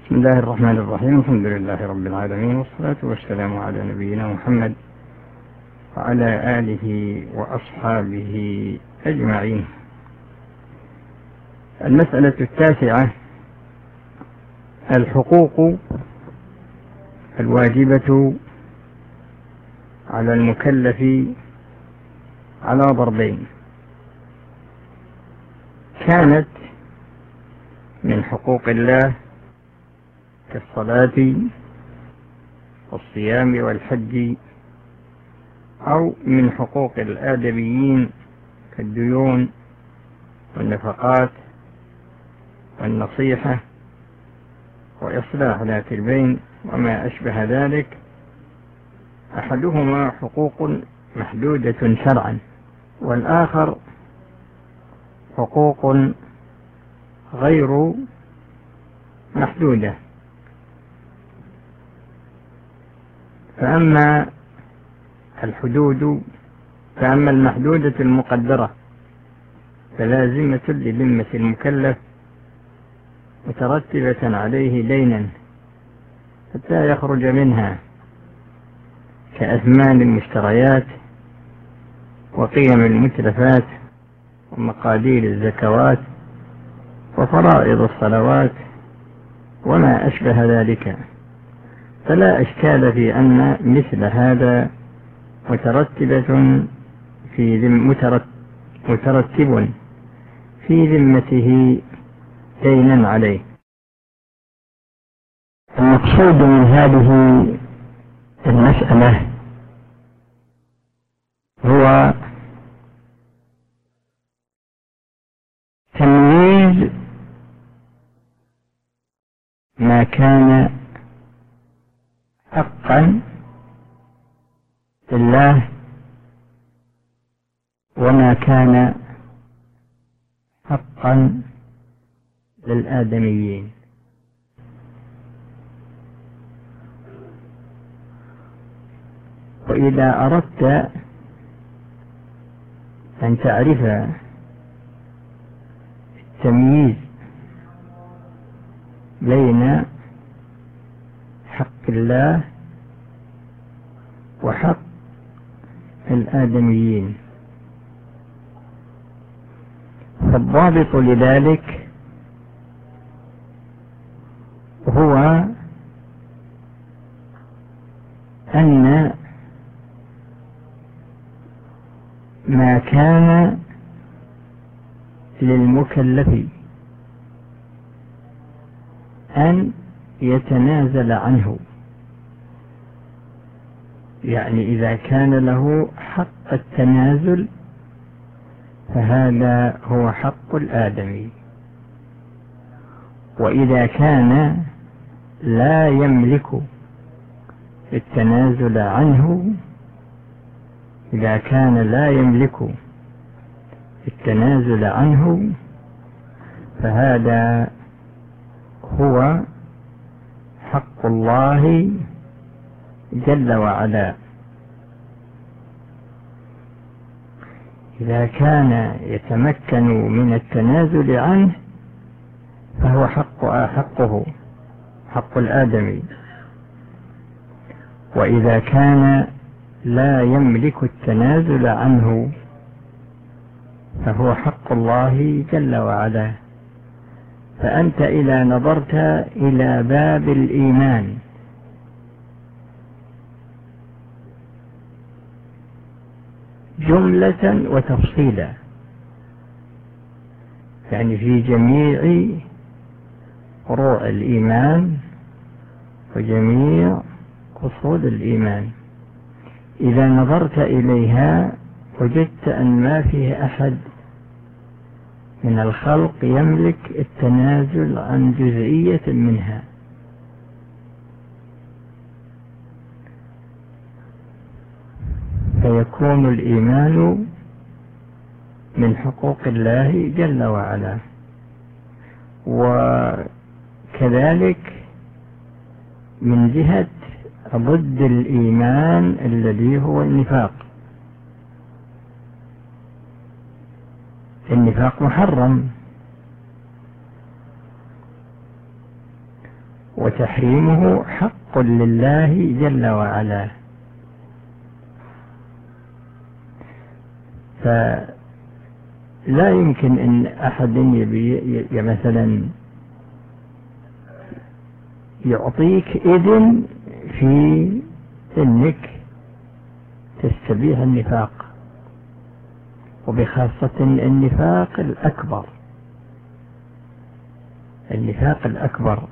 بسم الله الرحمن الرحيم. الحمد لله رب العالمين، والصلاة والسلام على نبينا محمد وعلى آله وأصحابه أجمعين. المسألة 9: الحقوق الواجبة على المكلف على ضربين: كانت من حقوق الله كالصلاة والصيام والحج، أو من حقوق الآدميين كالديون والنفقات والنصيحة وإصلاح ذات البين وما أشبه ذلك. أحدهما حقوق محدودة شرعا، والآخر حقوق غير محدودة. فأما المحدودة المقدرة فلازمة لذمة المكلف مترتبة عليه دينا حتى يخرج منها، كأثمان المشتريات وقيم المتلفات ومقادير الزكوات وفرائض الصلوات وما أشبه ذلك. فلا إشكال في أن مثل هذا مترتب في ذمته دينا عليه. المقصود من هذه المسألة هو تمييز ما كان حقا لله وما كان حقا للآدميين. وإذا أردت أن تعرف التمييز بين حق الله وحق الآدميين، فالضابط لذلك هو أن ما كان للمكلف أن يتنازل عنه، يعني إذا كان له حق التنازل فهذا هو حق الآدمي. وإذا كان لا يملك التنازل عنه، فهذا هو حق الله جل وعلا. إذا كان يتمكن من التنازل عنه فهو حقه حق الآدمي، وإذا كان لا يملك التنازل عنه فهو حق الله جل وعلا. فأنت إذا نظرت إلى باب الإيمان جملة وتفصيلا، يعني في جميع فروع الإيمان وجميع أصول الإيمان، إذا نظرت إليها وجدت أن ما فيه أحد من الخلق يملك التنازل عن جزئية منها، فيكون الإيمان من حقوق الله جل وعلا. وكذلك من جهة ضد الإيمان الذي هو النفاق محرم، وتحريمه حق لله جل وعلا. فلا يمكن أن أحد مثلا يعطيك إذن في أنك تستبيح النفاق، وبخاصة النفاق الأكبر. النفاق الأكبر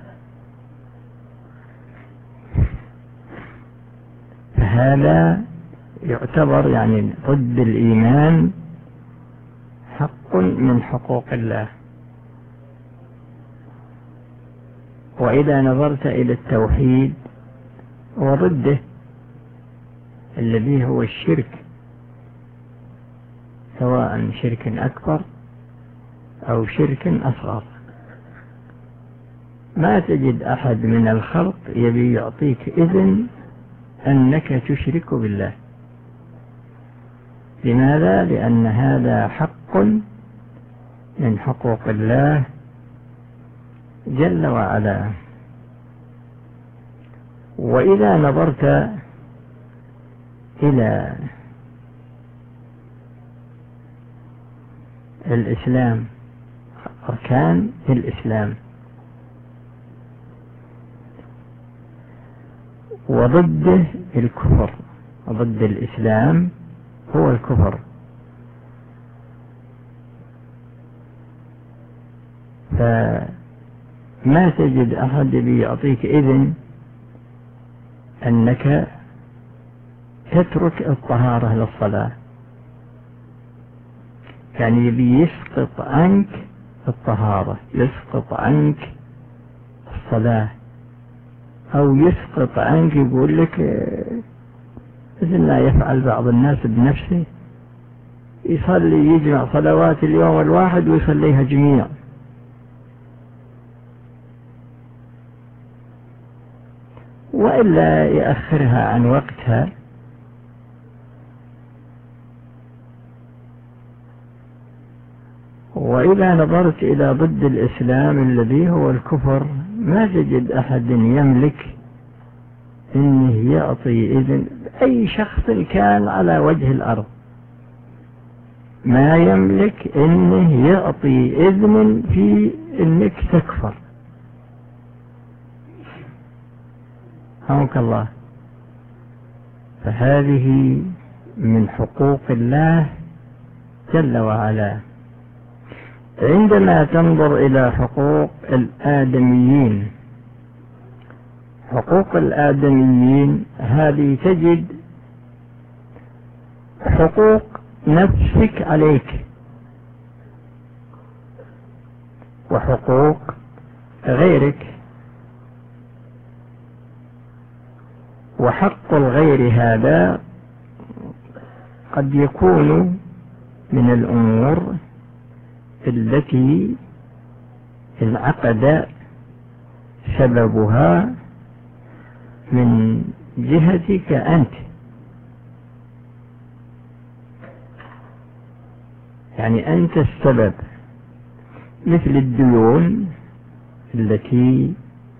فهذا يعتبر يعني ضد الإيمان، حق من حقوق الله. وإذا نظرت إلى التوحيد وضده الذي هو الشرك، سواء شرك أكبر أو شرك أصغر، ما تجد أحد من الخلق يبي يعطيك إذن أنك تشرك بالله. لماذا؟ لأن هذا حق من حقوق الله جل وعلا. وإذا نظرت إلى الإسلام، أركان الإسلام، وضده الكفر، وضد الإسلام هو الكفر. فما تجد أحد بيعطيك إذن أنك تترك الطهارة للصلاة، يعني يبي يسقط عنك الطهارة، يسقط عنك الصلاة، أو يسقط عنك، يقول لك مثل ما يفعل بعض الناس بنفسه، يصلي يجمع صلوات اليوم الواحد ويصليها جميع، وإلا يأخرها عن وقتها. وإذا نظرت إلى ضد الإسلام الذي هو الكفر، ما تجد أحد يملك إنه يعطي إذن أي شخص كان على وجه الأرض، ما يملك إنه يعطي إذن في إنك تكفر. رحمك الله. فهذه من حقوق الله جل وعلا. عندما تنظر إلى حقوق الآدميين، حقوق الآدميين هذه تجد حقوق نفسك عليك، وحقوق غيرك، وحق الغير هذا قد يكون من الأمور التي انعقد سببها من جهتك أنت، يعني أنت السبب، مثل الديون التي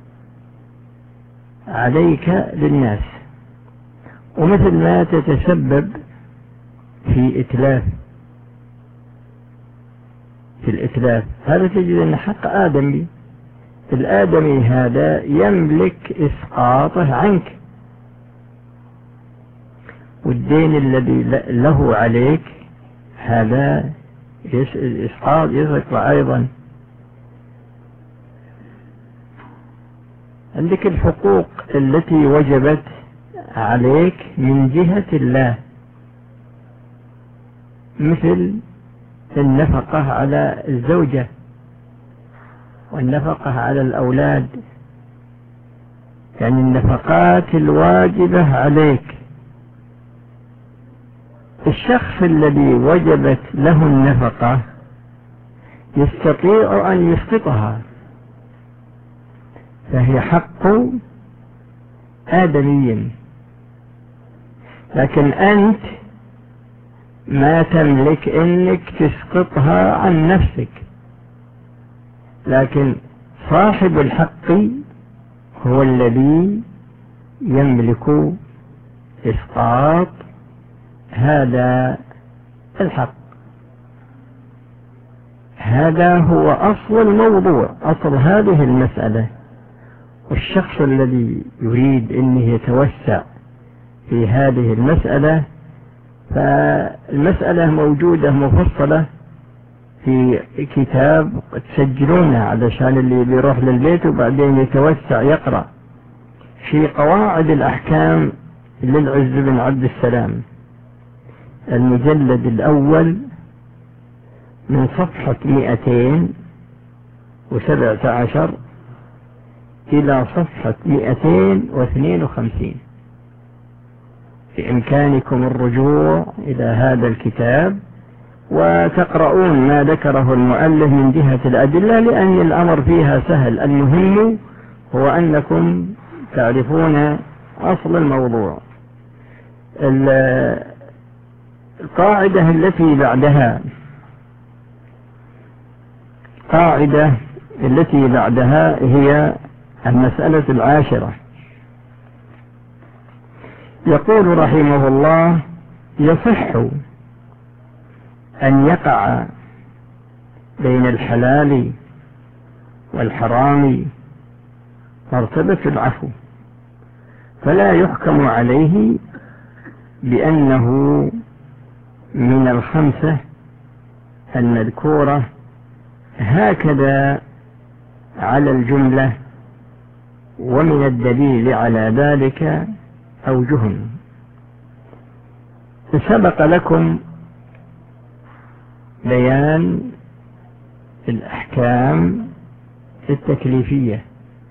عليك للناس، ومثل ما تتسبب في الإتلاف، هذا تجد أن حق آدمي، الآدمي هذا يملك إسقاطه عنك، والدين الذي له عليك هذا إسقاط يسقط أيضا. عندك الحقوق التي وجبت عليك من جهة الله، مثل النفقة على الزوجة، والنفقة على الأولاد، يعني النفقات الواجبة عليك. الشخص الذي وجبت له النفقة يستطيع أن يسقطها، فهي حق آدمي، لكن أنت ما تملك إنك تسقطها عن نفسك، لكن صاحب الحق هو الذي يملك إسقاط هذا الحق. هذا هو أصل الموضوع، أصل هذه المسألة. والشخص الذي يريد أن يتوسع في هذه المسألة، فالمسألة موجودة مفصلة في كتاب تسجلونه علشان اللي بيروح للبيت وبعدين يتوسع يقرأ، في قواعد الأحكام للعز بن عبد السلام، المجلد الأول من صفحة 217 إلى صفحة 252. بإمكانكم الرجوع إلى هذا الكتاب وتقرؤون ما ذكره المؤلف من جهة الأدلة، لأن الأمر فيها سهل. المهم هو أنكم تعرفون أصل الموضوع. القاعدة التي بعدها هي المسألة العاشرة. يقول رحمه الله: يصح أن يقع بين الحلال والحرام مرتبة العفو، فلا يحكم عليه بأنه من الخمسة المذكورة هكذا على الجملة، ومن الدليل على ذلك أوجه. سبق لكم بيان الأحكام التكليفية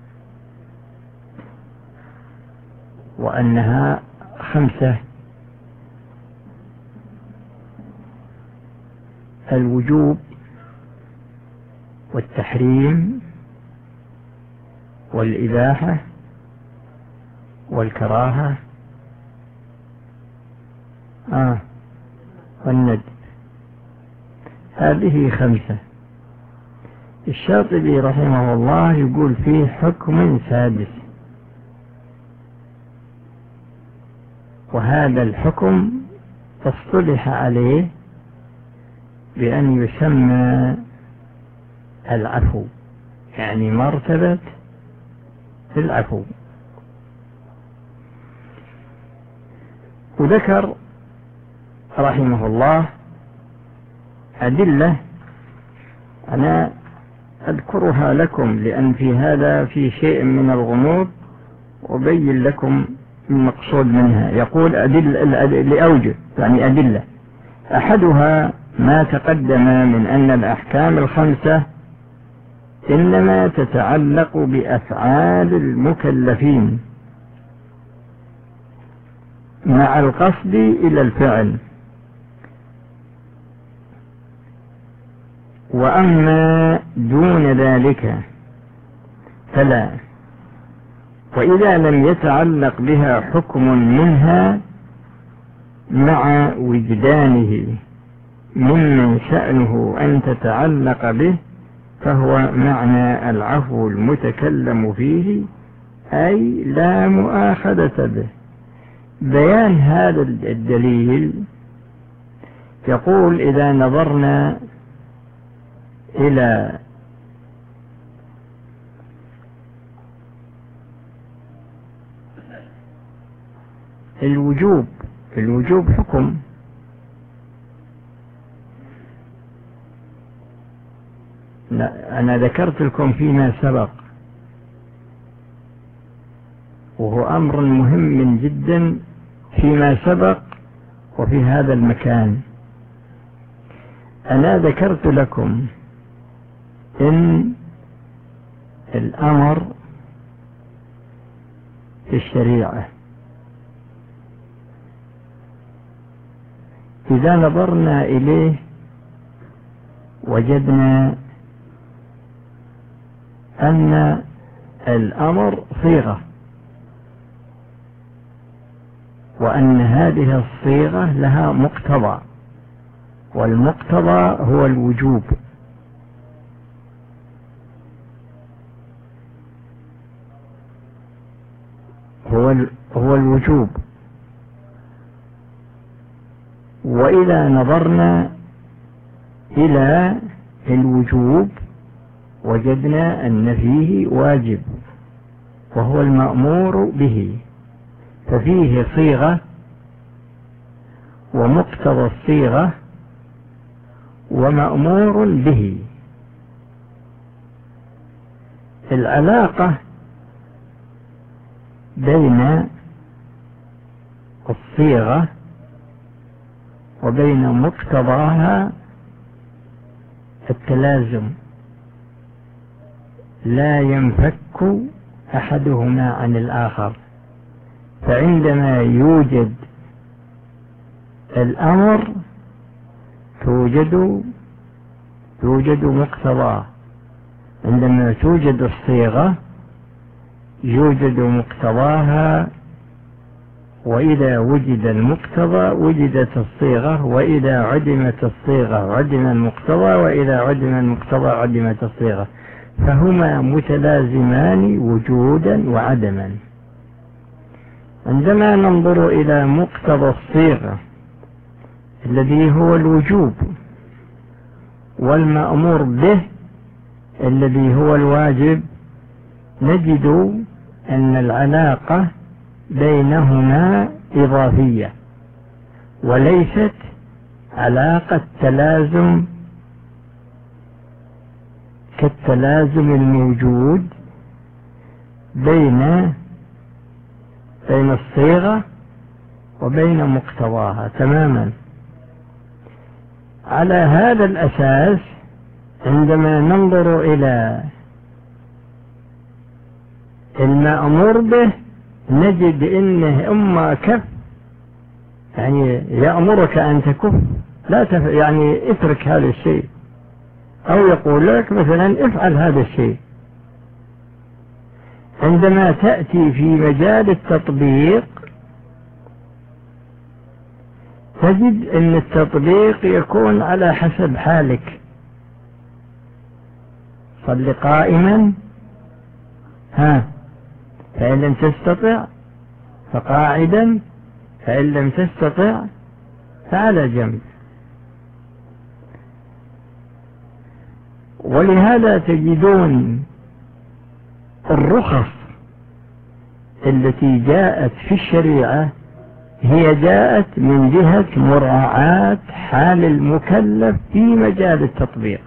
وأنها 5: الوجوب والتحريم والإباحة والكراهة والندب. هذه 5. الشاطبي رحمه الله يقول فيه حكم سادس، وهذا الحكم اصطلح عليه بأن يسمى العفو، يعني مرتبة العفو. وذكر رحمه الله أدلة أنا أذكرها لكم لأن في هذا في شيء من الغموض، وبين لكم المقصود منها. يقول لأوجه، يعني أدلة. أحدها ما تقدم من أن الأحكام 5 إنما تتعلق بأفعال المكلفين مع القصد إلى الفعل، وأما دون ذلك فلا. وإذا لم يتعلق بها حكم منها مع وجدانه ممن شأنه أن تتعلق به، فهو معنى العفو المتكلم فيه، أي لا مؤاخذة به. بيان هذا الدليل يقول: إذا نظرنا إلى الوجوب حكم، أنا ذكرت لكم فيما سبق، وهو أمر مهم جدا فيما سبق وفي هذا المكان. أنا ذكرت لكم إن الأمر في الشريعة إذا نظرنا إليه وجدنا أن الأمر صيغة، وأن هذه الصيغة لها مقتضى، والمقتضى هو الوجوب. هو الوجوب. وإذا نظرنا إلى الوجوب وجدنا أن فيه واجب وهو المأمور به، ففيه صيغة ومقتضى الصيغة ومأمور به. العلاقة بين الصيغة وبين مقتضاها التلازم، لا ينفك أحدهما عن الآخر. فعندما يوجد الأمر توجد مقتضاه، عندما توجد الصيغة يوجد مقتضاها، وإذا وجد المقتضى وجدت الصيغة، وإذا عدمت الصيغة عدم المقتضى، وإذا عدم المقتضى عدمت الصيغة، فهما متلازمان وجودا وعدما. عندما ننظر إلى مقتضى الصيغة الذي هو الوجوب والمأمور به الذي هو الواجب، نجد أن العلاقة بينهما إضافية وليست علاقة تلازم كالتلازم الموجود بين الصيغة وبين مقتضاها تماما. على هذا الأساس عندما ننظر إلى المأمور به نجد إنه إما كف، يعني يأمرك أن تكف، لا يعني اترك هذا الشيء، أو يقول لك مثلا افعل هذا الشيء. عندما تأتي في مجال التطبيق تجد أن التطبيق يكون على حسب حالك. صل قائما فإن لم تستطع فقاعدا، فإن لم تستطع فعلى جنب. ولهذا تجدون الرخص التي جاءت في الشريعة هي جاءت من جهة مراعاة حال المكلف في مجال التطبيق،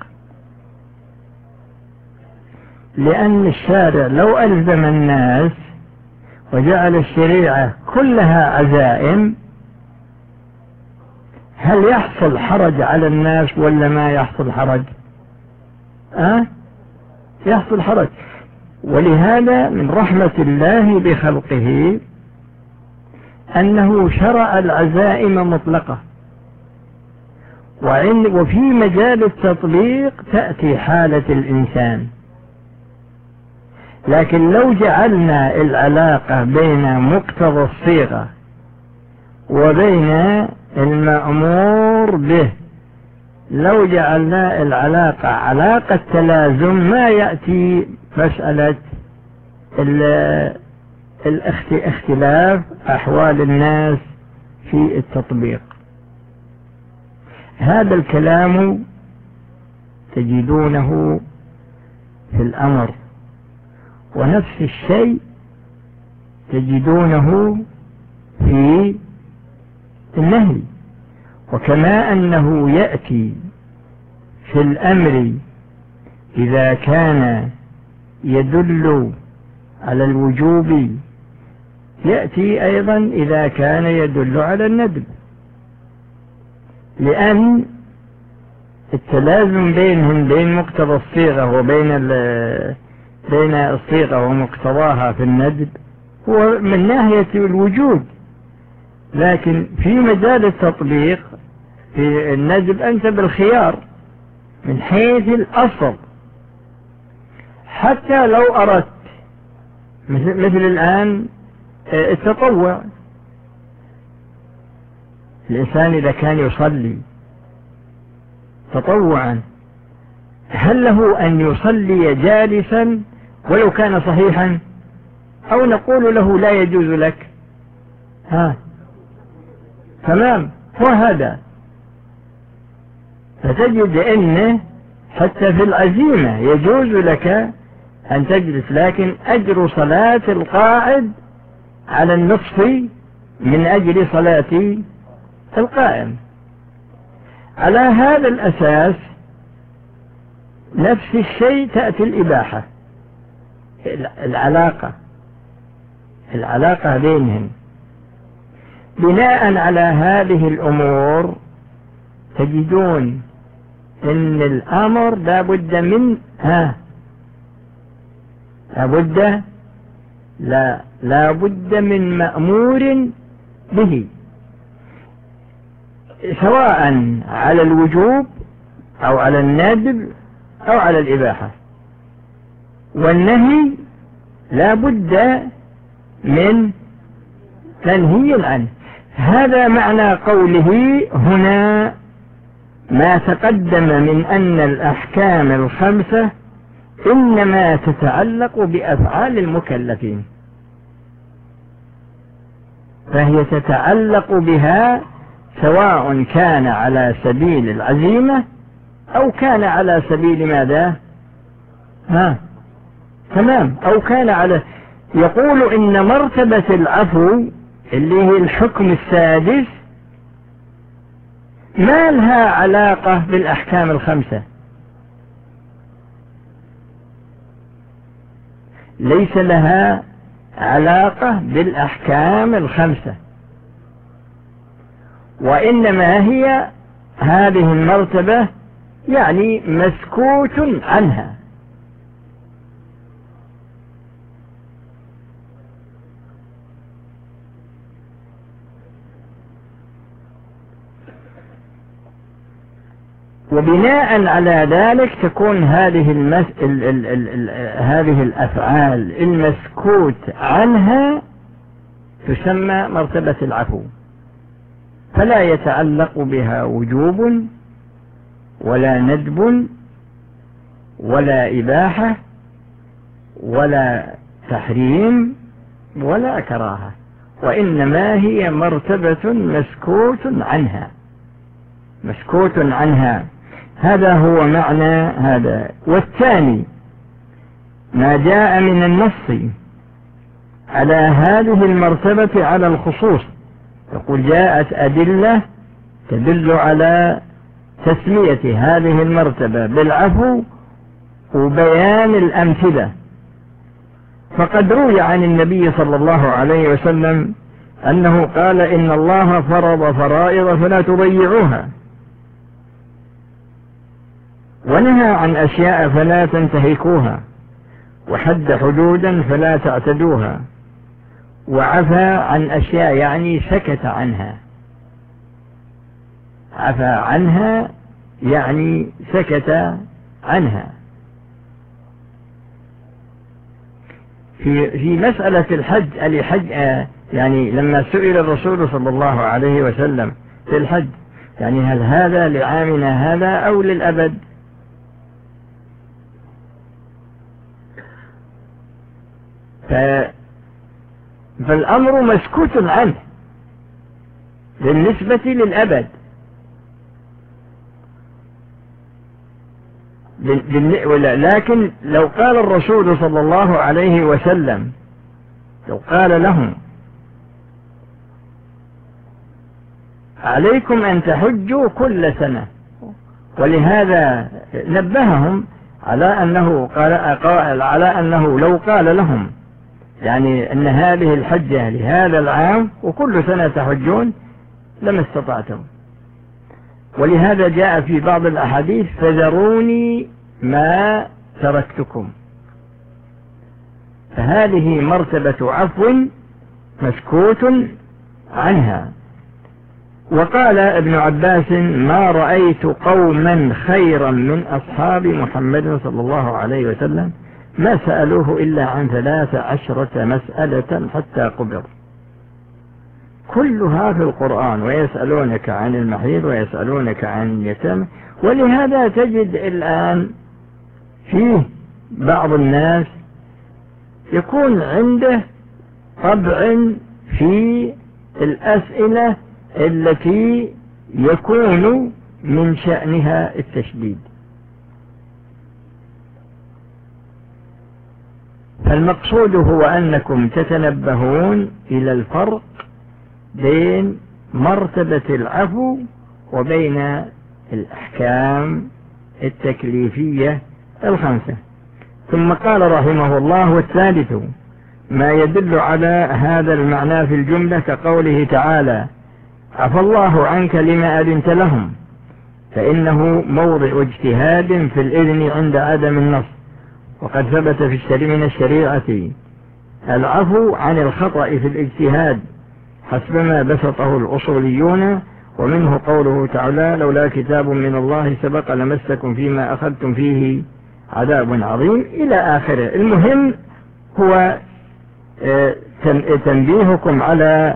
لأن الشارع لو ألزم الناس وجعل الشريعة كلها عزائم هل يحصل حرج على الناس ولا ما يحصل حرج؟ يحصل حرج. ولهذا من رحمة الله بخلقه أنه شرع العزائم مطلقة، وفي مجال التطبيق تأتي حالة الإنسان. لكن لو جعلنا العلاقة بين مقتضى الصيغة وبين المأمور به، لو جعلنا العلاقة علاقة تلازم ما يأتي مسألة اختلاف أحوال الناس في التطبيق. هذا الكلام تجدونه في الأمر، ونفس الشيء تجدونه في النهي. وكما أنه يأتي في الأمر إذا كان يدل على الوجوب، يأتي أيضا إذا كان يدل على الندب، لأن التلازم بينهم بين مقتضى الصيغة بين الصيغة ومقتضاها في الندب هو من ناحية الوجود، لكن في مجال التطبيق في الندب أنت بالخيار من حيث الأصل. حتى لو أردت مثل الآن التطوع، الإنسان إذا كان يصلي تطوعا هل له أن يصلي جالسا ولو كان صحيحا؟ أو نقول له لا يجوز لك؟ تمام، هو هذا. فتجد أنه حتى في العزيمة يجوز لك أن تجلس، لكن أجر صلاة القاعد على النصف من أجل صلاة القائم. على هذا الأساس نفس الشيء تأتي الإباحة، العلاقة بينهم. بناء على هذه الأمور تجدون إن الأمر لا بد من مأمور به، سواء على الوجوب أو على الندب أو على الإباحة. والنهي لا بد من منهي عنه. هذا معنى قوله هنا ما تقدم من أن الأحكام الخمسة إنما تتعلق بأفعال المكلفين، فهي تتعلق بها سواء كان على سبيل العزيمة أو كان على سبيل ماذا؟ تمام، أو كان على. يقول إن مرتبة العفو اللي هي الحكم السادس ما لها علاقة بالأحكام الخمسة، ليس لها علاقة بالأحكام الخمسة، وإنما هي هذه المرتبة يعني مسكوت عنها. وبناء على ذلك تكون هذه الأفعال المسكوت عنها تسمى مرتبة العفو، فلا يتعلق بها وجوب ولا ندب ولا إباحة ولا تحريم ولا كراهة، وإنما هي مرتبة مسكوت عنها. هذا هو معنى هذا. والثاني ما جاء من النص على هذه المرتبة على الخصوص، يقول جاءت أدلة تدل على تسمية هذه المرتبة بالعفو وبيان الأمثلة. فقد روي عن النبي صلى الله عليه وسلم أنه قال إن الله فرض فرائض فلا تضيعوها، ونهى عن أشياء فلا تنتهكوها، وحد حدودا فلا تعتدوها، وعفى عن أشياء يعني سكت عنها، عفى عنها يعني سكت عنها. في مسألة الحج يعني لما سئل الرسول صلى الله عليه وسلم في الحج يعني هل هذا لعامنا هذا أو للأبد؟ فالأمر مسكوت عنه بالنسبة للأبد، لكن لو قال الرسول صلى الله عليه وسلم، لو قال لهم عليكم أن تحجوا كل سنة، ولهذا نبههم على أنه لو قال لهم يعني أن هذه الحجة لهذا العام وكل سنة تحجون لما استطعتم. ولهذا جاء في بعض الأحاديث فذروني ما تركتكم. فهذه مرتبة عفو مسكوت عنها. وقال ابن عباس ما رأيت قوما خيرا من أصحاب محمد صلى الله عليه وسلم ما سألوه إلا عن 13 مسألة حتى قبر، كلها في القرآن، ويسألونك عن المحيض ويسألونك عن اليتامى. ولهذا تجد الآن فيه بعض الناس يكون عنده طبع في الأسئلة التي يكون من شأنها التشديد. فالمقصود هو أنكم تتنبهون إلى الفرق بين مرتبة العفو وبين الأحكام التكليفية الخمسة. ثم قال رحمه الله: والثالث ما يدل على هذا المعنى في الجملة كقوله تعالى: عفى الله عنك لما أذنت لهم، فإنه موضع اجتهاد في الإذن عند عدم النص. وقد ثبت من الشريعة العفو عن الخطأ في الاجتهاد حسب ما بسطه الأصوليون، ومنه قوله تعالى: لولا كتاب من الله سبق لمسكم فيما أخذتم فيه عذاب عظيم، إلى آخره. المهم هو تنبيهكم على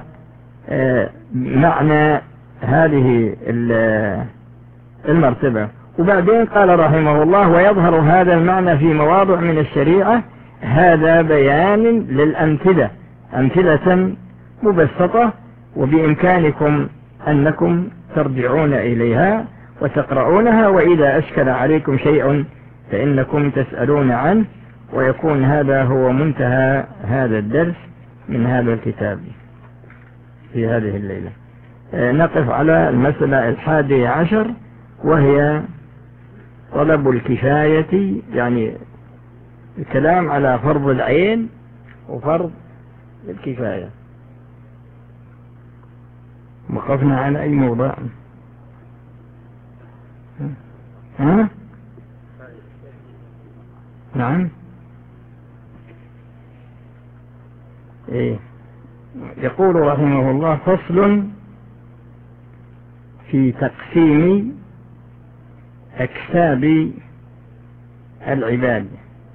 معنى هذه المرتبة. وبعدين قال رحمه الله: ويظهر هذا المعنى في مواضع من الشريعة، هذا بيان للأمثلة، أمثلة مبسطة، وبإمكانكم أنكم ترجعون إليها وتقرؤونها، وإذا أشكل عليكم شيء فإنكم تسألون عنه. ويكون هذا هو منتهى هذا الدرس من هذا الكتاب في هذه الليلة. نقف على المسألة 11، وهي طلب الكفاية، يعني الكلام على فرض العين وفرض الكفاية. وقفنا على أي موضع؟ ها؟ نعم. إيه؟ يقول رحمه الله: فصل في تقسيم أكساب العباد.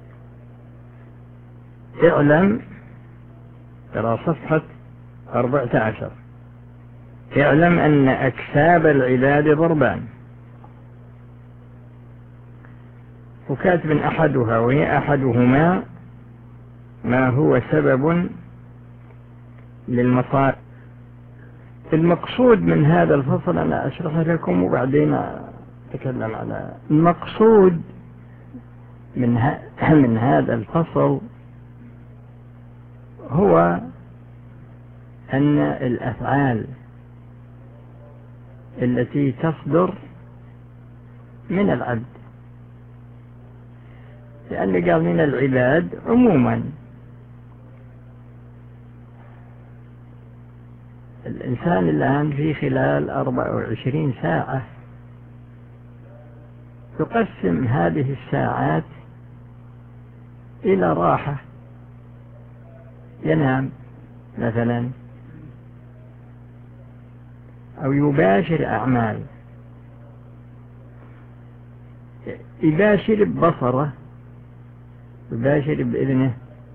اعلم، ترى صفحة 14، اعلم أن أكساب العباد ضربان، وكاتب أحدها، وهي أحدهما ما هو سبب للمصائب. المقصود من هذا الفصل أنا أشرح لكم وبعدين أتكلم على المقصود من هذا الفصل، هو أن الأفعال التي تصدر من العبد، لأن قال من العباد عموما، الإنسان الآن في خلال 24 ساعة تقسم هذه الساعات إلى راحة، ينام مثلا أو يباشر أعمال، يباشر ببصره، يباشر بإذنه،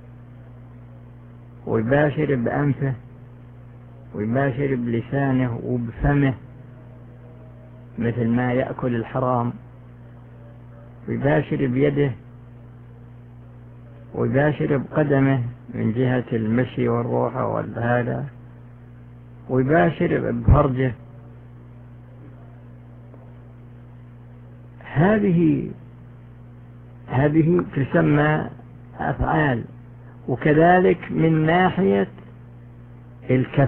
ويباشر بأنفه، ويباشر بلسانه وبفمه مثل ما يأكل الحرام، ويباشر بيده، ويباشر بقدمه من جهة المشي والروحة والهذا، ويباشر بفرجه. هذه تسمى أفعال. وكذلك من ناحية الكف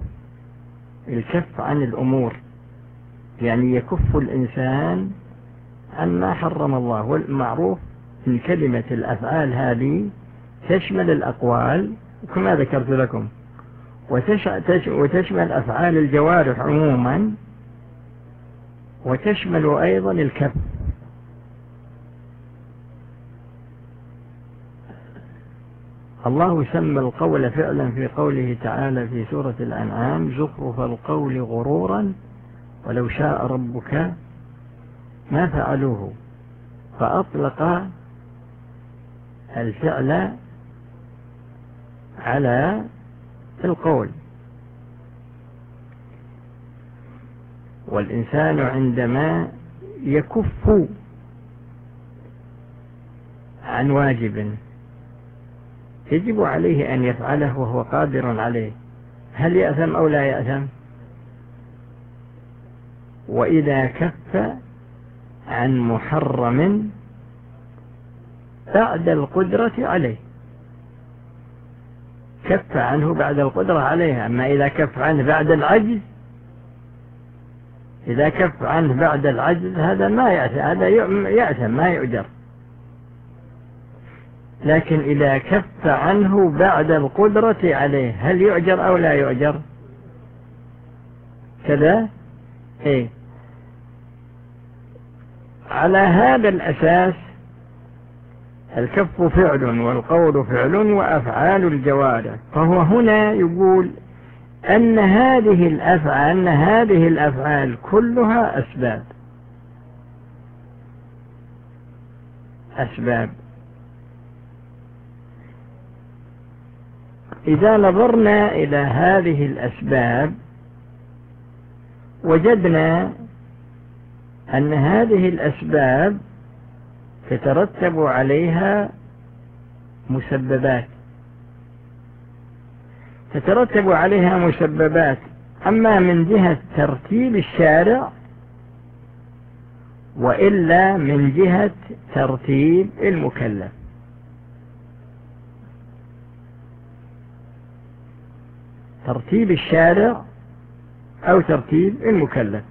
عن الأمور، يعني يكف الإنسان عما حرم الله. والمعروف من كلمة الأفعال هذه تشمل الأقوال كما ذكرت لكم، وتشمل أفعال الجوارح عموما، وتشمل أيضا الكف. الله سمى القول فعلا في قوله تعالى في سورة الأنعام: زخرف القول غرورا ولو شاء ربك ما فعلوه. فأطلق الفعل على القول. والإنسان عندما يكف عن واجب يجب عليه أن يفعله وهو قادر عليه، هل يأثم أو لا يأثم؟ وإذا كف عن محرم بعد القدرة عليه، كف عنه بعد القدرة عليه. أما إذا كف عنه بعد العجز، إذا كف عنه بعد العجز هذا ما يأثم، هذا يأثم ما يؤجر. لكن إذا كف عنه بعد القدرة عليه هل يؤجر أو لا يؤجر؟ كذا إيه. على هذا الأساس الكف فعل والقول فعل وأفعال الجوارح، فهو هنا يقول أن هذه الأفعال كلها أسباب. إذا نظرنا إلى هذه الأسباب وجدنا أن هذه الأسباب تترتب عليها مسببات، أما من جهة ترتيب الشارع وإلا من جهة ترتيب المكلف. ترتيب الشارع أو ترتيب المكلف.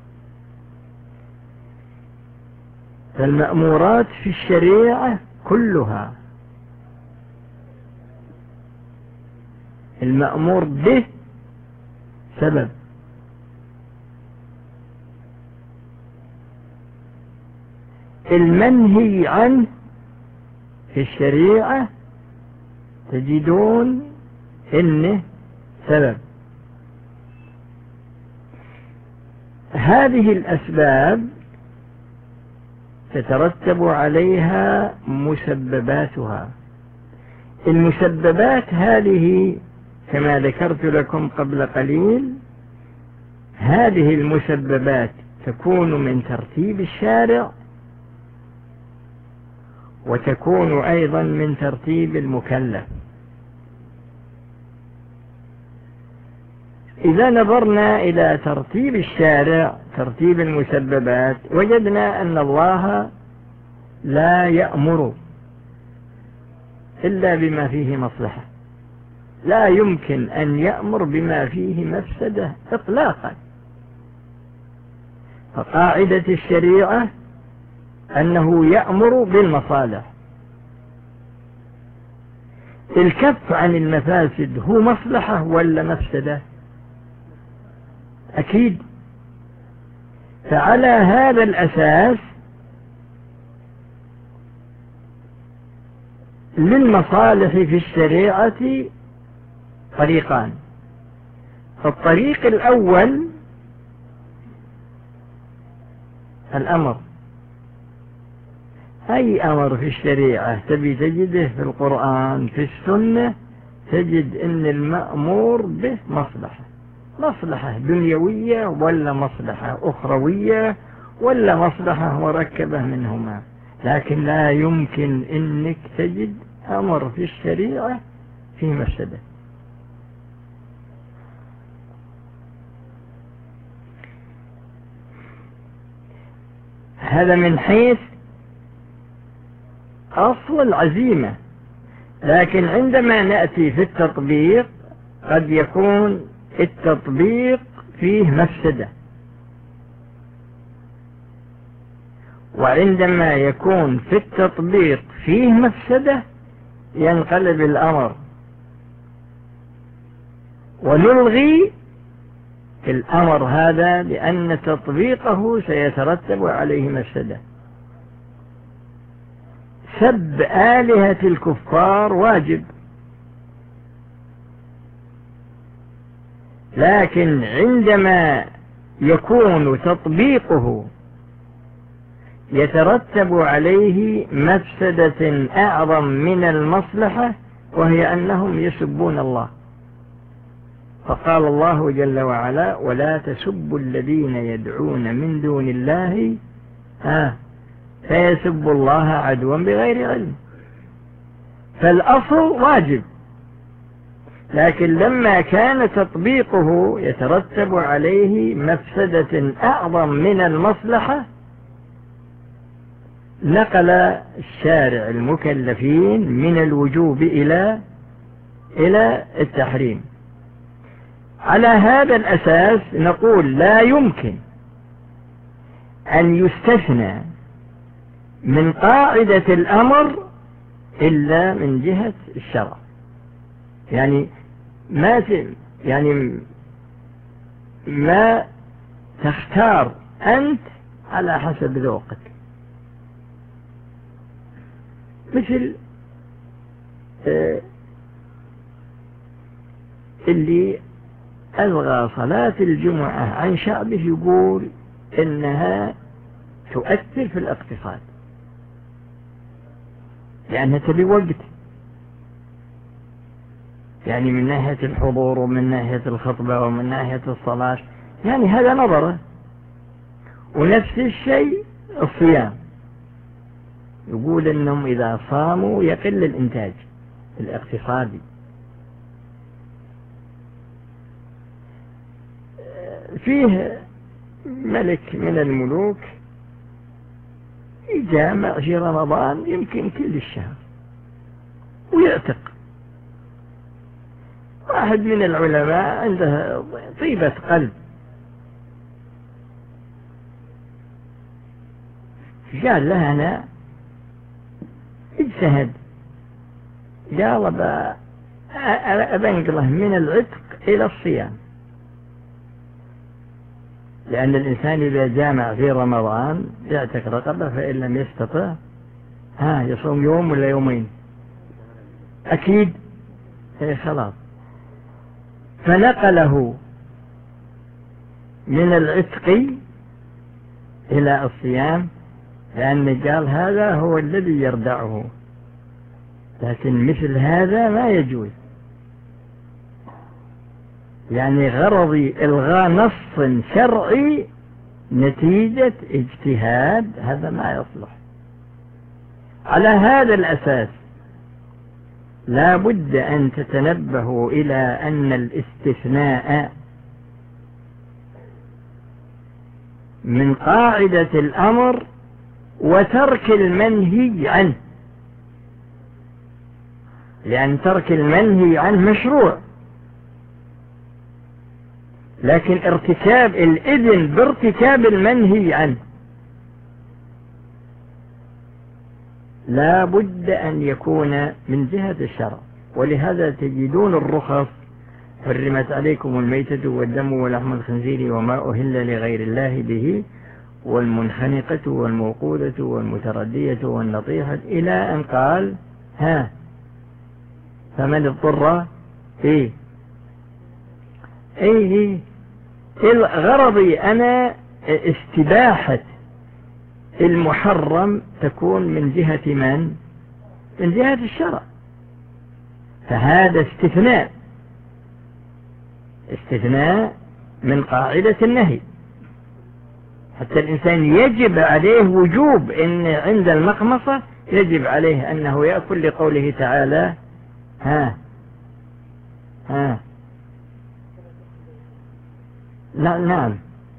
فالمأمورات في الشريعة كلها المأمور به سبب، المنهي عنه في الشريعة تجدون إنه سبب. هذه الأسباب تترتب عليها مسبباتها. المسببات هذه كما ذكرت لكم قبل قليل، هذه المسببات تكون من ترتيب الشارع وتكون أيضا من ترتيب المكلف. إذا نظرنا إلى ترتيب الشارع، ترتيب المسببات، وجدنا أن الله لا يأمر إلا بما فيه مصلحة، لا يمكن أن يأمر بما فيه مفسدة إطلاقا. فقاعدة الشريعة أنه يأمر بالمصالح. الكف عن المفاسد هو مصلحة ولا مفسدة؟ أكيد. فعلى هذا الأساس للمصالح في الشريعة طريقان. الطريق الأول الأمر، أي أمر في الشريعة تبي تجده في القرآن في السنة تجد أن المأمور به مصلحة دنيوية ولا مصلحة أخروية ولا مصلحة مركبة منهما، لكن لا يمكن أنك تجد أمر في الشريعة في مفسدة. هذا من حيث أصل العزيمة، لكن عندما نأتي في التطبيق قد يكون التطبيق فيه مفسدة، وعندما يكون في التطبيق فيه مفسدة ينقلب الأمر ونلغي الأمر هذا لأن تطبيقه سيترتب عليه مفسدة. سب آلهة الكفار واجب، لكن عندما يكون تطبيقه يترتب عليه مفسدة أعظم من المصلحة، وهي أنهم يسبون الله. فقال الله جل وعلا: ولا تسبوا الذين يدعون من دون الله فيسبوا الله عدوا بغير علم. فالأصل واجب، لكن لما كان تطبيقه يترتب عليه مفسدة أعظم من المصلحة نقل الشارع المكلفين من الوجوب إلى التحريم. على هذا الأساس نقول لا يمكن أن يستثنى من قاعدة الأمر إلا من جهة الشرع. يعني ما تختار أنت على حسب ذوقك، مثل اللي ألغى صلاة الجمعة عن شعبه يقول إنها تؤثر في الاقتصاد لأنها تبي وقت، يعني من ناحية الحضور ومن ناحية الخطبة ومن ناحية الصلاة، يعني هذا نظره. ونفس الشيء الصيام، يقول إنهم إذا صاموا يقل الإنتاج الاقتصادي. فيه ملك من الملوك يجامع في رمضان يمكن كل الشهر ويعتق. واحد من العلماء عنده طيبة قلب قال له أنا اجتهد، قال أبنقله من العتق إلى الصيام، لأن الإنسان إذا جامع في رمضان يعتق رقبة، فإن لم يستطع يصوم يوم ولا يومين أكيد خلاص. فنقله من العتق إلى الصيام، لأن قال هذا هو الذي يردعه، لكن مثل هذا ما يجوز. يعني غرضي إلغاء نص شرعي نتيجة اجتهاد، هذا ما يصلح. على هذا الأساس لا بد أن تتنبهوا إلى أن الاستثناء من قاعدة الأمر وترك المنهي عنه، لأن ترك المنهي عنه مشروع، لكن ارتكاب الإذن بارتكاب المنهي عنه لا بد أن يكون من جهة الشرع. ولهذا تجدون الرخص: حرمت عليكم الميتة والدم ولحم الخنزير وما أهل لغير الله به والمنخنقة والموقوذة والمتردية والنطيحة، إلى أن قال فمن اضطر غرضي أنا استباحة المحرم تكون من جهة من؟ من جهة الشرع. فهذا استثناء من قاعدة النهي، حتى الإنسان يجب عليه وجوب إن عند المخمصة يجب عليه أنه يأكل، لقوله تعالى نعم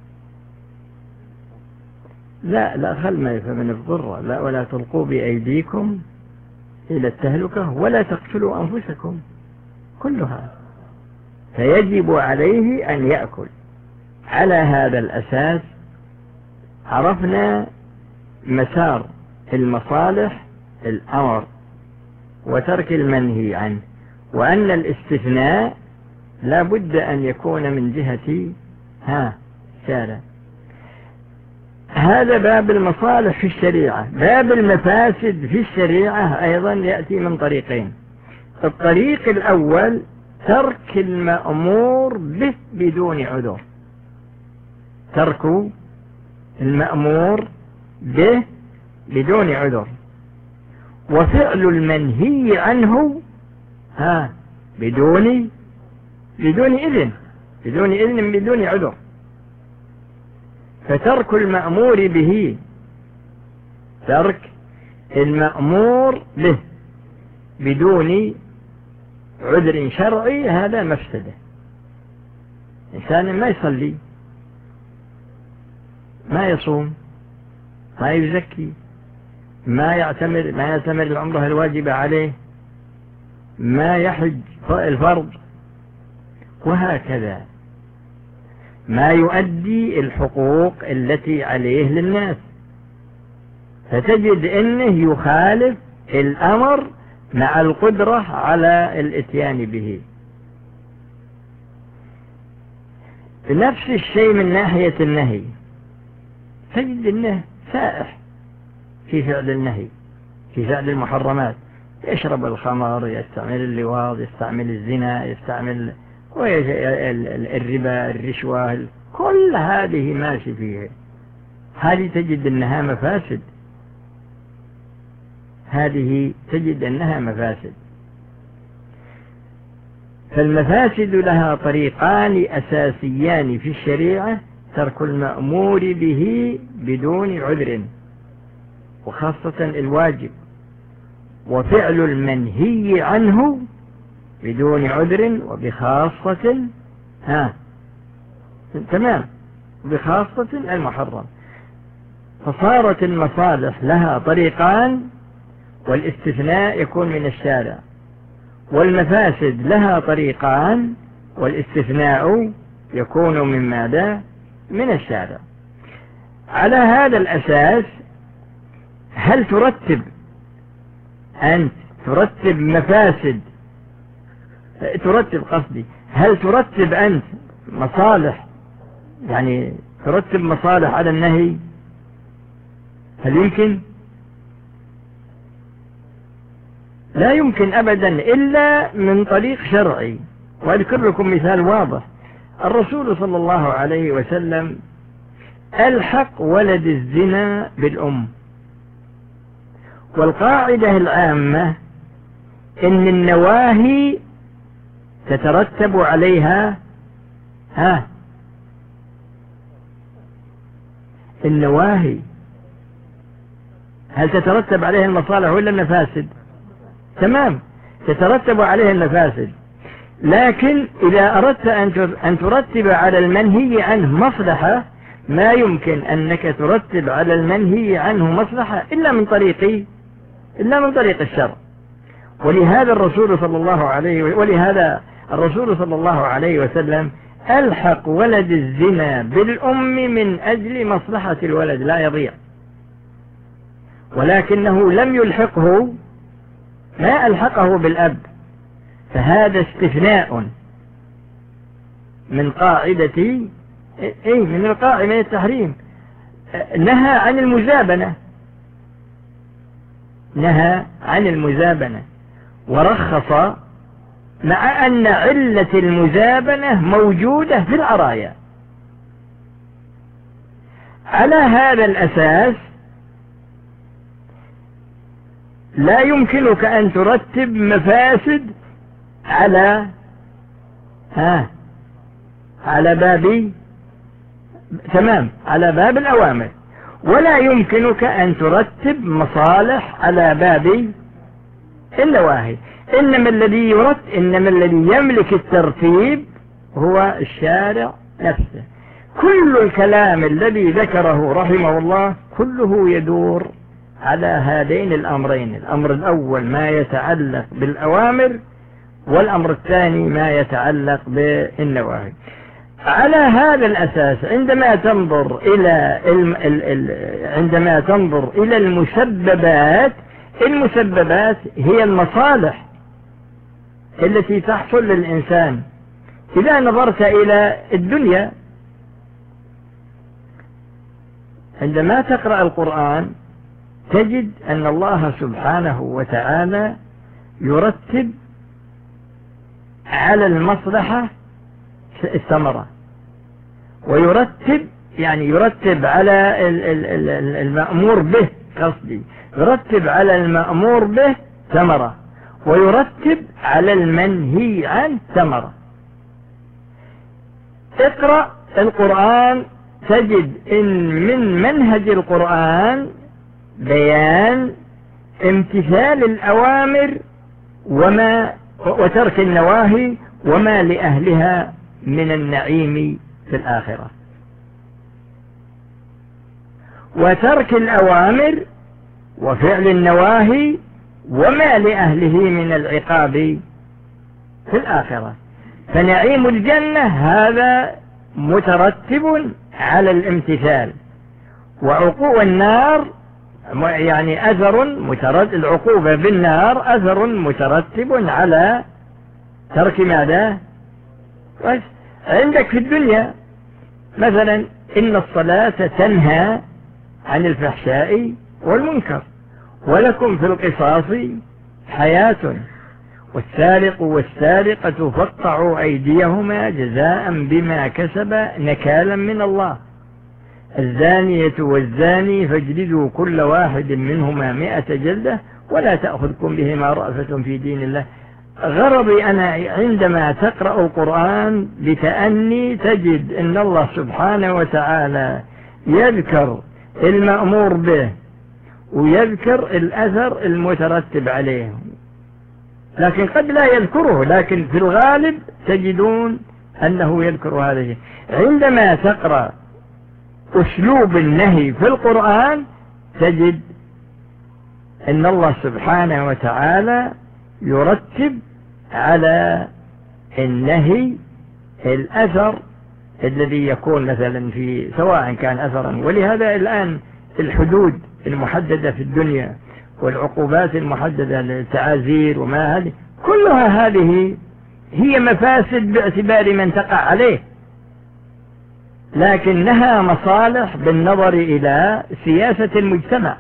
لا خل ما فمن اضطر، لا ولا تلقوا بأيديكم إلى التهلكة ولا تقتلوا أنفسكم، كلها. فيجب عليه أن يأكل. على هذا الأساس عرفنا مسار المصالح الأمر وترك المنهي عنه، وأن الاستثناء لا بد أن يكون من جهة شارع. هذا باب المصالح في الشريعة. باب المفاسد في الشريعة أيضا يأتي من طريقين. الطريق الأول ترك المأمور به بدون عذر، ترك المأمور به بدون عذر، وفعل المنهي عنه بدون إذن، بدون عذر. فترك المأمور به، ترك المأمور به بدون عذر شرعي هذا مفسدة. إنسان ما يصلي، ما يصوم، ما يزكي، ما يعتمر العمرة الواجبة عليه، ما يحج الفرض، وهكذا ما يؤدي الحقوق التي عليه للناس، فتجد أنه يخالف الأمر مع القدرة على الإتيان به. نفس الشيء من ناحية النهي، تجد أنه سائح في فعل النهي، في فعل المحرمات، يشرب الخمر، يستعمل اللواط، يستعمل الزنا، يستعمل الربا، الرشوة، كل هذه ماشي فيها. هذه تجد أنها مفاسد، هذه تجد أنها مفاسد. فالمفاسد لها طريقان أساسيان في الشريعة: ترك المأمور به بدون عذر، وخاصة الواجب، وفعل المنهي عنه بدون عذر وبخاصة تمام، بخاصة المحرم. فصارت المصالح لها طريقان، والاستثناء يكون من الشارع، والمفاسد لها طريقان، والاستثناء يكون من ماذا؟ من الشارع. على هذا الأساس هل ترتب مفاسد، هل ترتب أنت مصالح، يعني ترتب مصالح على النهي؟ هل يمكن؟ لا يمكن أبدا إلا من طريق شرعي. وأذكر لكم مثال واضح: الرسول صلى الله عليه وسلم ألحق ولد الزنا بالأم، والقاعدة العامة إن النواهي تترتب عليها النواهي، هل تترتب عليها المصالح ولا المفاسد؟ تمام، تترتب عليها المفاسد. لكن إذا أردت أن ترتب على المنهي عنه مصلحة، ما يمكن أنك ترتب على المنهي عنه مصلحة إلا من طريق الشرع. ولهذا الرسول صلى الله عليه وسلم ألحق ولد الزنا بالأم من أجل مصلحة الولد لا يضيع، ولكنه لم يلحقه، ما ألحقه بالأب، فهذا استثناء من قاعدة من القاعدة التحريم. نهى عن المزابنة ورخص، مع أن علة المزابنة موجودة في العرايا. على هذا الأساس لا يمكنك أن ترتب مفاسد على باب الأوامر، ولا يمكنك أن ترتب مصالح على باب النواهي. إنما الذي يملك الترتيب هو الشارع نفسه. كل الكلام الذي ذكره رحمه الله كله يدور على هذين الأمرين: الأمر الأول ما يتعلق بالأوامر، والأمر الثاني ما يتعلق بالنواهي. على هذا الأساس عندما تنظر إلى المسببات هي المصالح التي تحصل للإنسان. إذا نظرت إلى الدنيا، عندما تقرأ القرآن تجد أن الله سبحانه وتعالى يرتب على المصلحة الثمرة، ويرتب على المأمور به، يرتب على المأمور به ثمرة، ويرتب على المنهي عنه ثمرة. اقرأ القرآن تجد إن من منهج القرآن بيان امتثال الأوامر وترك النواهي وما لأهلها من النعيم في الآخرة، وترك الأوامر وفعل النواهي وما لأهله من العقاب في الآخرة. فنعيم الجنة هذا مترتب على الامتثال، وعقوبة النار يعني العقوبة بالنار أثر مترتب على ترك ماذا؟ عندك في الدنيا مثلا إن الصلاة تنهى عن الفحشاء والمنكر، ولكم في القصاص حياة، والسارق والسارقة فاقطعوا أيديهما جزاء بما كسب نكالا من الله، الزانية والزاني فاجلدوا كل واحد منهما 100 جلدة ولا تأخذكم بهما رأفة في دين الله. غرضي أنا عندما تقرأ القرآن بتأني تجد أن الله سبحانه وتعالى يذكر المأمور به ويذكر الأثر المترتب عليه، لكن قد لا يذكره، لكن في الغالب تجدون أنه يذكر هذا. عندما تقرأ أسلوب النهي في القرآن تجد أن الله سبحانه وتعالى يرتب على النهي الأثر الذي يكون مثلا في سواء كان أثرا. ولهذا الآن الحدود المحددة في الدنيا والعقوبات المحددة للتعازير وما هذه كلها هذه هي مفاسد باعتبار من تقع عليه، لكنها مصالح بالنظر إلى سياسة المجتمع.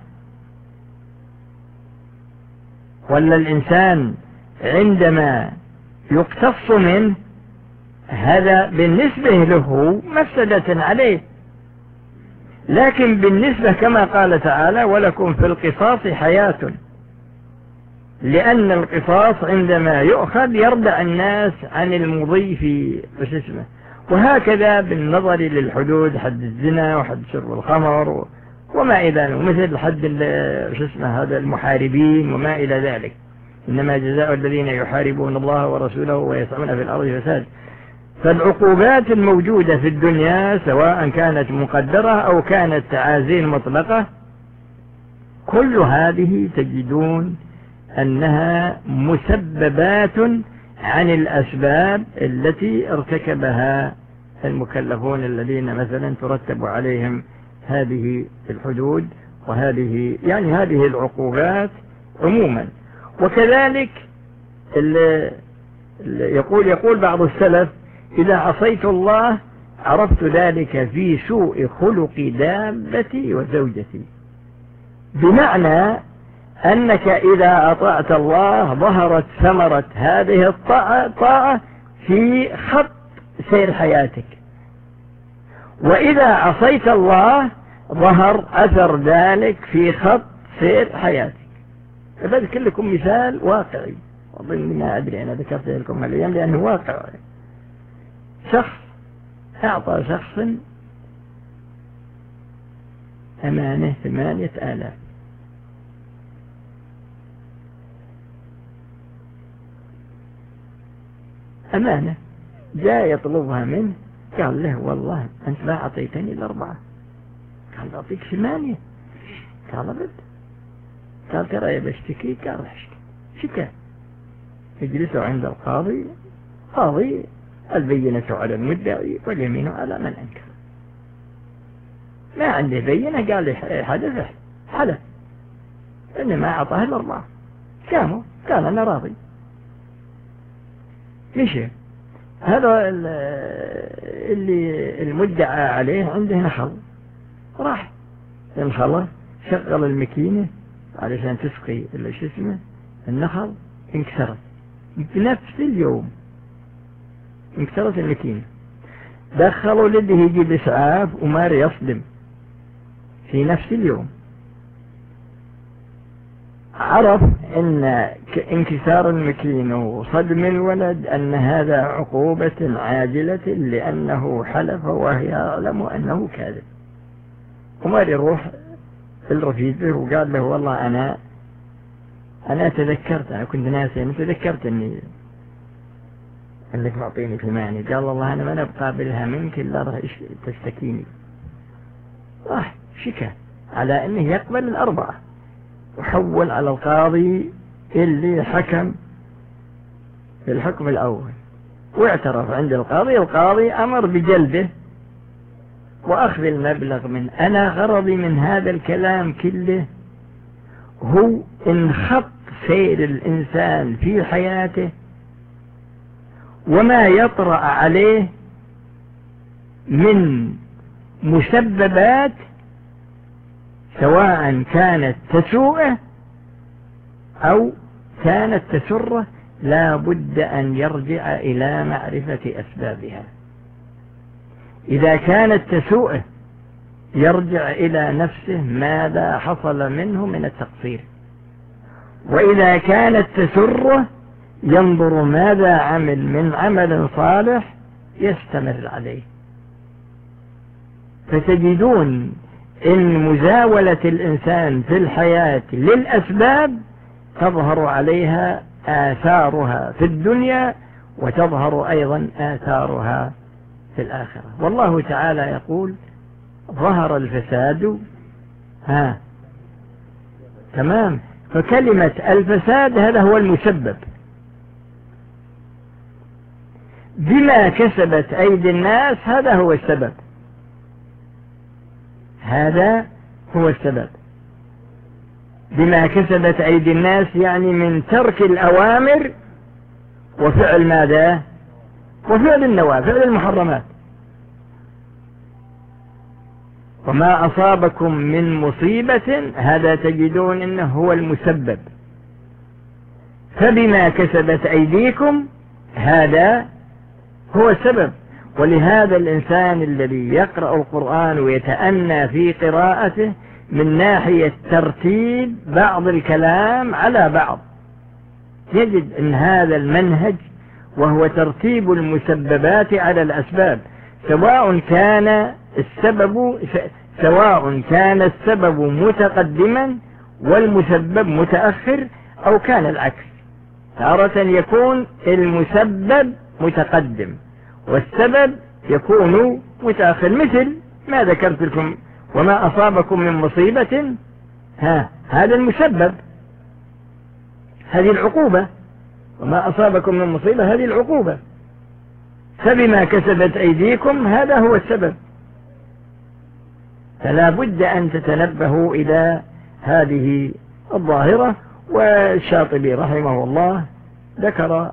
ولا الإنسان عندما يقتص منه هذا بالنسبة له مفسدة عليه، لكن بالنسبة كما قال تعالى ولكم في القصاص حياة، لأن القصاص عندما يؤخذ يردع الناس عن المضي في اسمه. وهكذا بالنظر للحدود، حد الزنا وحد شرب الخمر وما إلى ذلك، مثل حد هذا المحاربين وما إلى ذلك، إنما جزاء الذين يحاربون الله ورسوله ويسعون في الأرض فساد. فالعقوبات الموجودة في الدنيا سواء كانت مقدرة أو كانت تعازير مطلقة كل هذه تجدون أنها مسببات عن الأسباب التي ارتكبها المكلفون الذين مثلا ترتب عليهم هذه الحدود وهذه يعني هذه العقوبات عموما. وكذلك يقول بعض السلف إذا عصيت الله عرفت ذلك في سوء خلق دابتي وزوجتي، بمعنى أنك إذا أطعت الله ظهرت ثمرة هذه الطاعة في خط سير حياتك، وإذا عصيت الله ظهر أثر ذلك في خط سير حياتك. أذكر لكم مثال واقعي، أظن ما أدري أنا ذكرت لكم اليوم لأنه واقع. شخص أعطى شخص أمانة 8,000، أمانة، جاء يطلبها منه قال له والله أنت ما أعطيتني ال4، قال أعطيك 8، قال بد، قال ترى بشتكي، قال شكا. يجلسوا عند القاضي، قاضي البينة على المدعي واليمين على من أنكر، ما عنده بينة، قال لي حدث إنما أعطاه ال4، قال أنا راضي. مشي هذا اللي المدعى عليه عنده نخل، راح انخلص شغل المكينة علشان تسقي النخل، انكسرت بنفس اليوم، انكسرت المكينة. دخلوا لده يجيب إسعاف ومار يصدم في نفس اليوم. عرف ان انكسار المكينة وصدم الولد ان هذا عقوبة عاجلة لانه حلف وهو يعلم انه كاذب. ومار يروح الرفيق وقال له والله انا أنا تذكرت، أنا كنت ناسي، أنا تذكرت أنك معطيني في معني. قال الله أنا ما بقابلها منك إلا راح تشتكيني. راح شكى على أنه يقبل الأربعة، وحول على القاضي اللي حكم في الحكم الأول، واعترف عند القاضي أمر بجلده وأخذ المبلغ من. أنا غرضي من هذا الكلام كله هو إن خط سير الإنسان في حياته وما يطرأ عليه من مسببات، سواء كانت تسوءه أو كانت تسره، لا بد أن يرجع إلى معرفة أسبابها. إذا كانت تسوءه يرجع إلى نفسه ماذا حصل منه من التقصير، وإذا كانت تسره ينظر ماذا عمل من عمل صالح يستمر عليه. فتجدون إن مزاولة الإنسان في الحياة للأسباب تظهر عليها آثارها في الدنيا، وتظهر أيضا آثارها في الآخرة. والله تعالى يقول ظهر الفساد تمام. فكلمة الفساد هذا هو المسبب، بما كسبت أيدي الناس هذا هو السبب، هذا هو السبب. بما كسبت أيدي الناس يعني من ترك الأوامر وفعل ماذا؟ وفعل النوافل، فعل المحرمات. وما أصابكم من مصيبة هذا تجدون إنه هو المسبب، فبما كسبت أيديكم هذا هو السبب. ولهذا الإنسان الذي يقرأ القرآن ويتأنى في قراءته من ناحية ترتيب بعض الكلام على بعض يجد أن هذا المنهج وهو ترتيب المسببات على الأسباب، سواء كان السبب متقدما والمسبب متأخر، أو كان العكس. تارة يكون المسبب متقدم والسبب يكون متأخر، مثل ما ذكرت لكم وما أصابكم من مصيبة هذا المسبب، هذه العقوبة. وما أصابكم من مصيبة هذه العقوبة، فبما كسبت أيديكم هذا هو السبب. فلا بد أن تتنبهوا إلى هذه الظاهرة. والشاطبي رحمه الله ذكر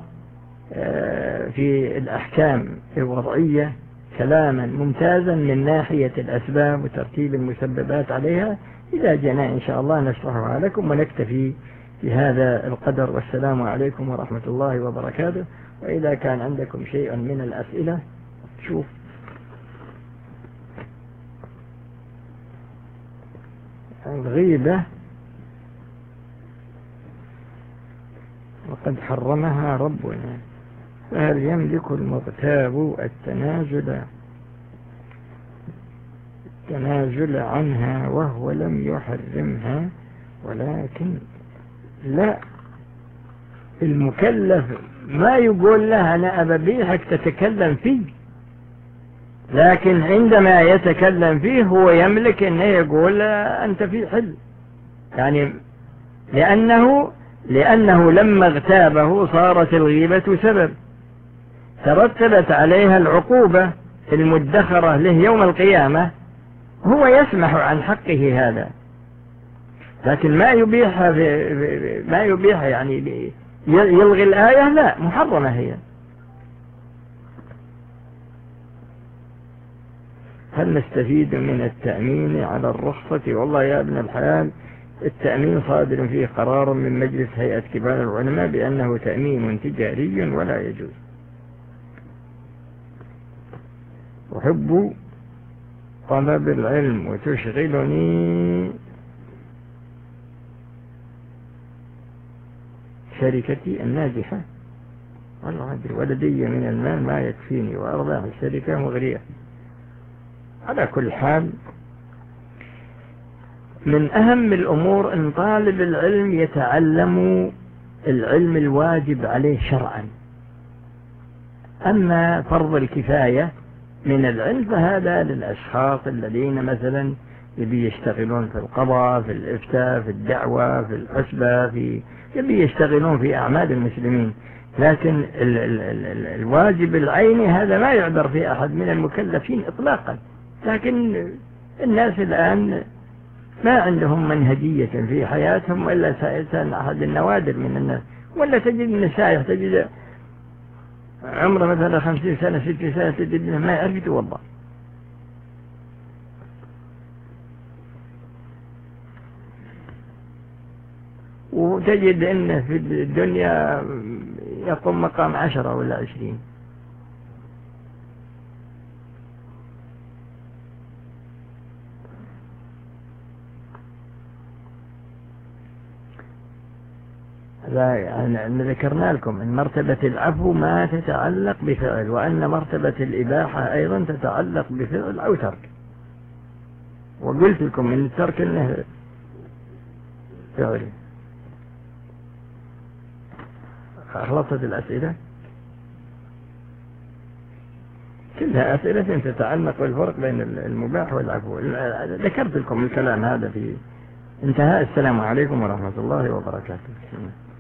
في الأحكام الوضعية كلاما ممتازا من ناحية الأسباب وترتيب المسببات عليها. إذا جاءنا إن شاء الله نشرحها لكم، ونكتفي بهذا القدر. والسلام عليكم ورحمة الله وبركاته. وإذا كان عندكم شيء من الأسئلة شوف الغيبة وقد حرمها ربنا، فهل يملك المغتاب التنازل عنها وهو لم يحرمها؟ ولكن لا، المكلف ما يقول لها أنا أبيحك تتكلم فيه، لكن عندما يتكلم فيه هو يملك أنه يقول أنت في حل، يعني لأنه لما اغتابه صارت الغيبة سبب ترتبت عليها العقوبة المدخرة له يوم القيامة. هو يسمح عن حقه هذا، لكن ما يبيح يعني يلغي الآية، لا، محرمة هي. هل نستفيد من التأمين على الرخصة؟ والله يا ابن الحلال، التأمين صادر فيه قرار من مجلس هيئة كبار العلماء بأنه تأمين تجاري ولا يجوز. أحب طلب العلم وتشغلني شركتي الناجحة، ولدي من المال ما يكفيني، وأرباح الشركة مغرية. على كل حال من أهم الأمور أن طالب العلم يتعلم العلم الواجب عليه شرعا. أما فرض الكفاية من العلم فهذا للأشخاص الذين مثلا يبي يشتغلون في القضاء، في الإفتاء، في الدعوة، في الحسبة، يبي يشتغلون في أعمال المسلمين. لكن الواجب العيني هذا ما يعذر في أحد من المكلفين إطلاقا. لكن الناس الآن ما عندهم منهجية في حياتهم، وإلا سائلتان أحد النوادر من الناس، ولا تجد النساء تجد عمره مثلا 50 سنة 60 سنة تجد ما يعرف يتوضأ. وتجد أن في الدنيا يقوم مقام 10 ولا 20. ذكرنا لكم أن مرتبة العفو ما تتعلق بفعل، وأن مرتبة الإباحة أيضا تتعلق بفعل أو ترك. وقلت لكم أن الترك أنه فعل. خلصت الأسئلة كلها أسئلة تتعلق بالفرق بين المباح والعفو. ذكرت لكم الكلام هذا في انتهاء. السلام عليكم ورحمة الله وبركاته.